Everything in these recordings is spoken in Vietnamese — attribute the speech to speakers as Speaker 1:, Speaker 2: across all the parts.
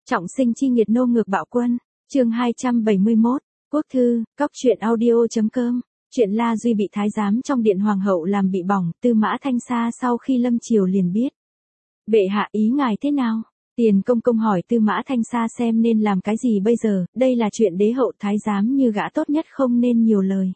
Speaker 1: Trọng sinh chi nghiệt nô ngược bạo quân, chương 271, Quốc thư, cóc truyện audio.com, chuyện La Duy bị thái giám trong điện hoàng hậu làm bị bỏng, Tư Mã Thanh Sa sau khi lâm triều liền biết. Bệ hạ ý ngài thế nào? Tiền công công hỏi Tư Mã Thanh Sa xem nên làm cái gì bây giờ, đây là chuyện đế hậu thái giám như gã tốt nhất không nên nhiều lời.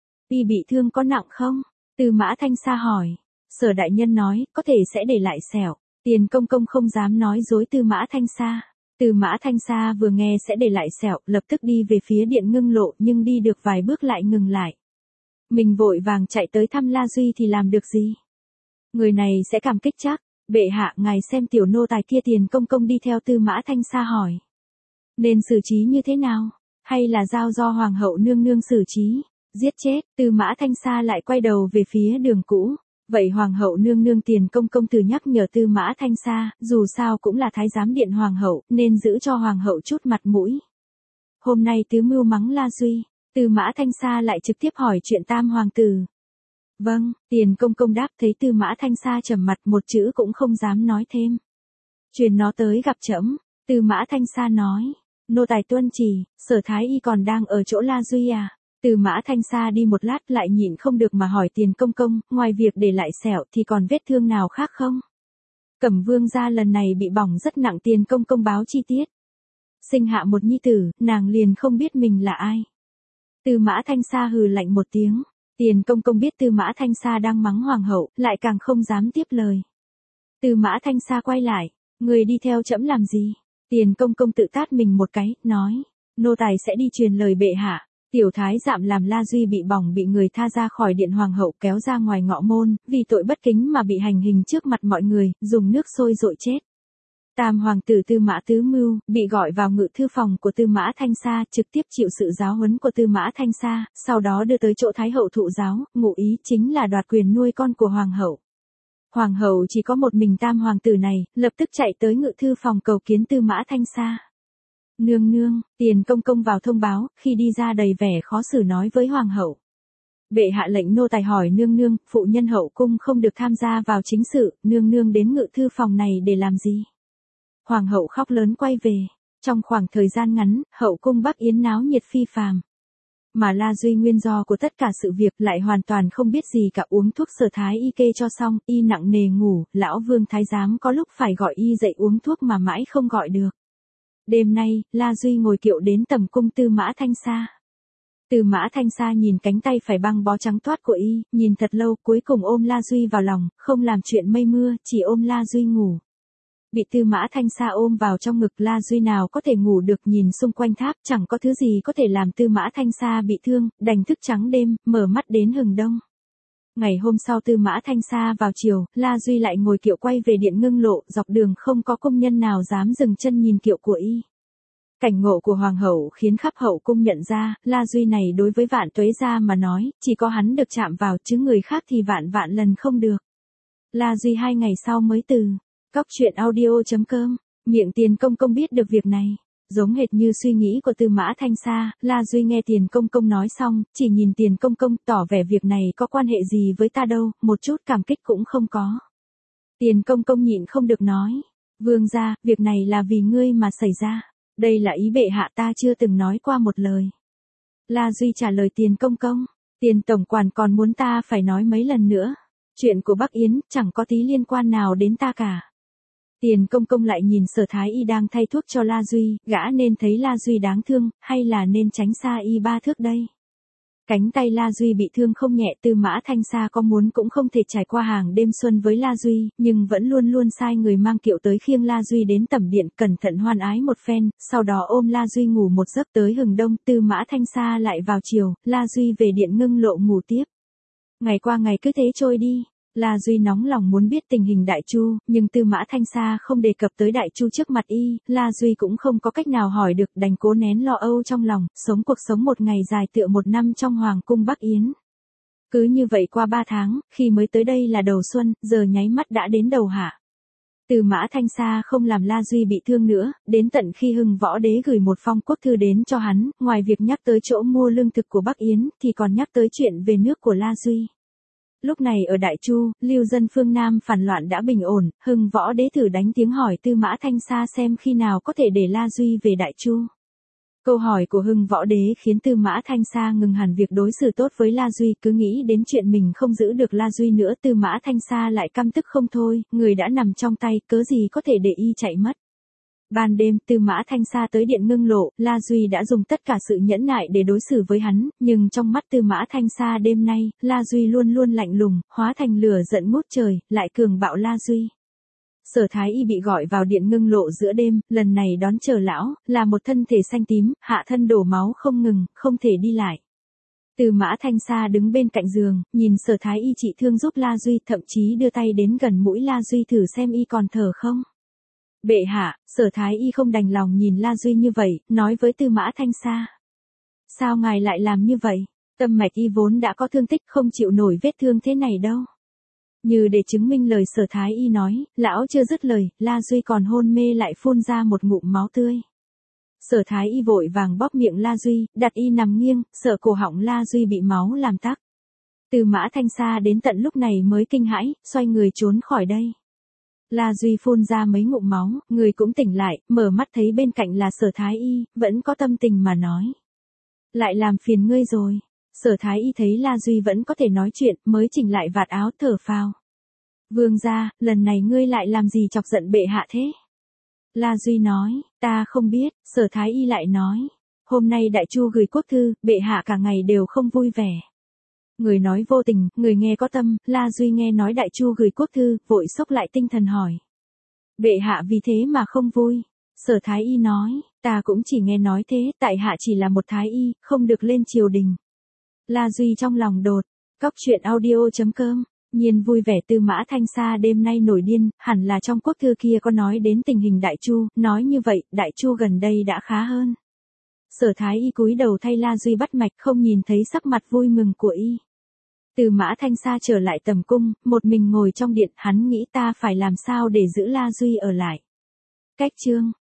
Speaker 1: Y bị thương có nặng không? Tư Mã Thanh Sa hỏi. Sở đại nhân nói, có thể sẽ để lại sẹo. Tiền công công không dám nói dối Tư Mã Thanh Sa. Tư Mã Thanh Sa vừa nghe sẽ để lại sẹo, lập tức đi về phía điện ngưng lộ nhưng đi được vài bước lại ngừng lại. Mình vội vàng chạy tới thăm La Duy thì làm được gì? Người này sẽ cảm kích chắc. Bệ hạ ngài xem tiểu nô tài kia. Tiền công công đi theo Tư Mã Thanh Sa hỏi. Nên xử trí như thế nào? Hay là giao do hoàng hậu nương nương xử trí? Giết chết. Tư Mã Thanh Sa lại quay đầu về phía đường cũ. Vậy hoàng hậu nương nương. Tiền công công từ nhắc nhở Tư Mã Thanh Sa, dù sao cũng là thái giám điện hoàng hậu, nên giữ cho hoàng hậu chút mặt mũi. Hôm nay tứ mưu mắng La Duy, Tư Mã Thanh Sa lại trực tiếp hỏi chuyện tam hoàng tử. Vâng, Tiền công công đáp. Thấy Tư Mã Thanh Sa trầm mặt một chữ cũng không dám nói thêm. Truyền nó tới gặp trẫm. Tư Mã Thanh Sa nói. Nô tài tuân chỉ. Sở thái y còn đang ở chỗ La Duy à? Tư Mã Thanh Sa đi một lát lại nhịn không được mà hỏi Tiền công công, ngoài việc để lại sẹo thì còn vết thương nào khác không? Cẩm vương gia lần này bị bỏng rất nặng. Tiền công công báo chi tiết. Sinh hạ một nhi tử, nàng liền không biết mình là ai. Tư Mã Thanh Sa hừ lạnh một tiếng. Tiền công công biết Tư Mã Thanh Sa đang mắng hoàng hậu, lại càng không dám tiếp lời. Tư Mã Thanh Sa quay lại, người đi theo trẫm làm gì? Tiền công công tự tát mình một cái, nói, nô tài sẽ đi truyền lời bệ hạ. Tiểu thái dạm làm La Duy bị bỏng bị người tha ra khỏi điện hoàng hậu kéo ra ngoài ngọ môn, vì tội bất kính mà bị hành hình trước mặt mọi người, dùng nước sôi dội chết. Tam hoàng tử Tư Mã Tứ Mưu, bị gọi vào ngự thư phòng của Tư Mã Thanh Sa, trực tiếp chịu sự giáo huấn của Tư Mã Thanh Sa, sau đó đưa tới chỗ Thái hậu thụ giáo, ngụ ý chính là đoạt quyền nuôi con của hoàng hậu. Hoàng hậu chỉ có một mình tam hoàng tử này, lập tức chạy tới ngự thư phòng cầu kiến Tư Mã Thanh Sa. Nương nương, Tiền công công vào thông báo, khi đi ra đầy vẻ khó xử nói với hoàng hậu. Bệ hạ lệnh nô tài hỏi nương nương, phụ nhân hậu cung không được tham gia vào chính sự, nương nương đến ngự thư phòng này để làm gì? Hoàng hậu khóc lớn quay về. Trong khoảng thời gian ngắn, hậu cung Bắc Yến náo nhiệt phi phàm. Mà La Duy nguyên do của tất cả sự việc lại hoàn toàn không biết gì cả. Uống thuốc Sở thái y kê cho xong, y nặng nề ngủ, lão vương thái giám có lúc phải gọi y dậy uống thuốc mà mãi không gọi được. Đêm nay, La Duy ngồi kiệu đến tầm cung Tư Mã Thanh Sa. Tư Mã Thanh Sa nhìn cánh tay phải băng bó trắng toát của y, nhìn thật lâu, cuối cùng ôm La Duy vào lòng, không làm chuyện mây mưa, chỉ ôm La Duy ngủ. Bị Tư Mã Thanh Sa ôm vào trong ngực, La Duy nào có thể ngủ được, nhìn xung quanh tháp, chẳng có thứ gì có thể làm Tư Mã Thanh Sa bị thương, đành thức trắng đêm, mở mắt đến hừng đông. Ngày hôm sau Tư Mã Thanh Sa vào chiều, La Duy lại ngồi kiệu quay về điện ngưng lộ, dọc đường không có công nhân nào dám dừng chân nhìn kiệu của y. Cảnh ngộ của hoàng hậu khiến khắp hậu cung nhận ra, La Duy này đối với Vạn Tuế gia mà nói, chỉ có hắn được chạm vào chứ người khác thì vạn vạn lần không được. La Duy 2 ngày sau mới từ cóc truyện audio.com, miệng Tiền công công biết được việc này. Giống hệt như suy nghĩ của Tư Mã Thanh Sa, La Duy nghe Tiền công công nói xong, chỉ nhìn Tiền công công, tỏ vẻ việc này có quan hệ gì với ta đâu, một chút cảm kích cũng không có. Tiền công công nhịn không được nói, vương gia, việc này là vì ngươi mà xảy ra. Đây là ý bệ hạ, ta chưa từng nói qua một lời. La Duy trả lời Tiền công công, Tiền tổng quản còn muốn ta phải nói mấy lần nữa. Chuyện của Bắc Yến chẳng có tí liên quan nào đến ta cả. Tiền công công lại nhìn Sở thái y đang thay thuốc cho La Duy, gã nên thấy La Duy đáng thương, hay là nên tránh xa y 3 thước đây? Cánh tay La Duy bị thương không nhẹ. Tư Mã Thanh Sa có muốn cũng không thể trải qua hàng đêm xuân với La Duy, nhưng vẫn luôn luôn sai người mang kiệu tới khiêng La Duy đến tẩm điện, cẩn thận hoan ái một phen, sau đó ôm La Duy ngủ một giấc tới hừng đông. Tư Mã Thanh Sa lại vào chiều, La Duy về điện ngưng lộ ngủ tiếp. Ngày qua ngày cứ thế trôi đi. La Duy nóng lòng muốn biết tình hình Đại Chu, nhưng Tư Mã Thanh Sa không đề cập tới Đại Chu trước mặt y, La Duy cũng không có cách nào hỏi được, đành cố nén lo âu trong lòng, sống cuộc sống một ngày dài tựa một năm trong hoàng cung Bắc Yến. Cứ như vậy qua 3 tháng, khi mới tới đây là đầu xuân, giờ nháy mắt đã đến đầu hạ. Tư Mã Thanh Sa không làm La Duy bị thương nữa, đến tận khi Hưng Võ Đế gửi một phong quốc thư đến cho hắn, ngoài việc nhắc tới chỗ mua lương thực của Bắc Yến, thì còn nhắc tới chuyện về nước của La Duy. Lúc này ở Đại Chu, lưu dân phương Nam phản loạn đã bình ổn, Hưng Võ Đế thử đánh tiếng hỏi Tư Mã Thanh Sa xem khi nào có thể để La Duy về Đại Chu. Câu hỏi của Hưng Võ Đế khiến Tư Mã Thanh Sa ngừng hẳn việc đối xử tốt với La Duy, cứ nghĩ đến chuyện mình không giữ được La Duy nữa. Tư Mã Thanh Sa lại căm tức không thôi, người đã nằm trong tay, cớ gì có thể để y chạy mất. Ban đêm, Tư Mã Thanh Sa tới điện Ngưng Lộ, La Duy đã dùng tất cả sự nhẫn nại để đối xử với hắn, nhưng trong mắt Tư Mã Thanh Sa đêm nay, La Duy luôn luôn lạnh lùng, hóa thành lửa giận ngút trời, lại cường bạo La Duy. Sở Thái Y bị gọi vào điện Ngưng Lộ giữa đêm, lần này đón chờ lão, là một thân thể xanh tím, hạ thân đổ máu không ngừng, không thể đi lại. Tư Mã Thanh Sa đứng bên cạnh giường, nhìn Sở Thái Y trị thương giúp La Duy, thậm chí đưa tay đến gần mũi La Duy thử xem y còn thở không. Bệ hạ, Sở Thái Y không đành lòng nhìn La Duy như vậy, nói với Tư Mã Thanh Sa. Sao ngài lại làm như vậy? Tâm mạch y vốn đã có thương tích, không chịu nổi vết thương thế này đâu. Như để chứng minh lời Sở Thái Y nói, lão chưa dứt lời, La Duy còn hôn mê lại phun ra một ngụm máu tươi. Sở Thái Y vội vàng bóp miệng La Duy, đặt y nằm nghiêng, sợ cổ họng La Duy bị máu làm tắc. Tư Mã Thanh Sa đến tận lúc này mới kinh hãi, xoay người trốn khỏi đây. La Duy phun ra mấy ngụm máu, người cũng tỉnh lại, mở mắt thấy bên cạnh là Sở Thái Y, vẫn có tâm tình mà nói. Lại làm phiền ngươi rồi. Sở Thái Y thấy La Duy vẫn có thể nói chuyện, mới chỉnh lại vạt áo thở phào. Vương gia, lần này ngươi lại làm gì chọc giận bệ hạ thế? La Duy nói, ta không biết. Sở Thái Y lại nói, hôm nay Đại Chu gửi quốc thư, bệ hạ cả ngày đều không vui vẻ. Người nói vô tình, người nghe có tâm. La Duy nghe nói Đại Chu gửi quốc thư, vội xốc lại tinh thần hỏi. Bệ hạ vì thế mà không vui. Sở Thái Y nói, ta cũng chỉ nghe nói thế, tại hạ chỉ là một Thái Y, không được lên triều đình. La Duy trong lòng đột, cóc truyện audio.com, nhiên vui vẻ. Tư Mã Thanh Sa đêm nay nổi điên, hẳn là trong quốc thư kia có nói đến tình hình Đại Chu, nói như vậy, Đại Chu gần đây đã khá hơn. Sở Thái Y cúi đầu thay La Duy bắt mạch, không nhìn thấy sắc mặt vui mừng của y. Tư Mã Thanh Sa trở lại tầm cung, một mình ngồi trong điện, hắn nghĩ ta phải làm sao để giữ La Duy ở lại. Cách chương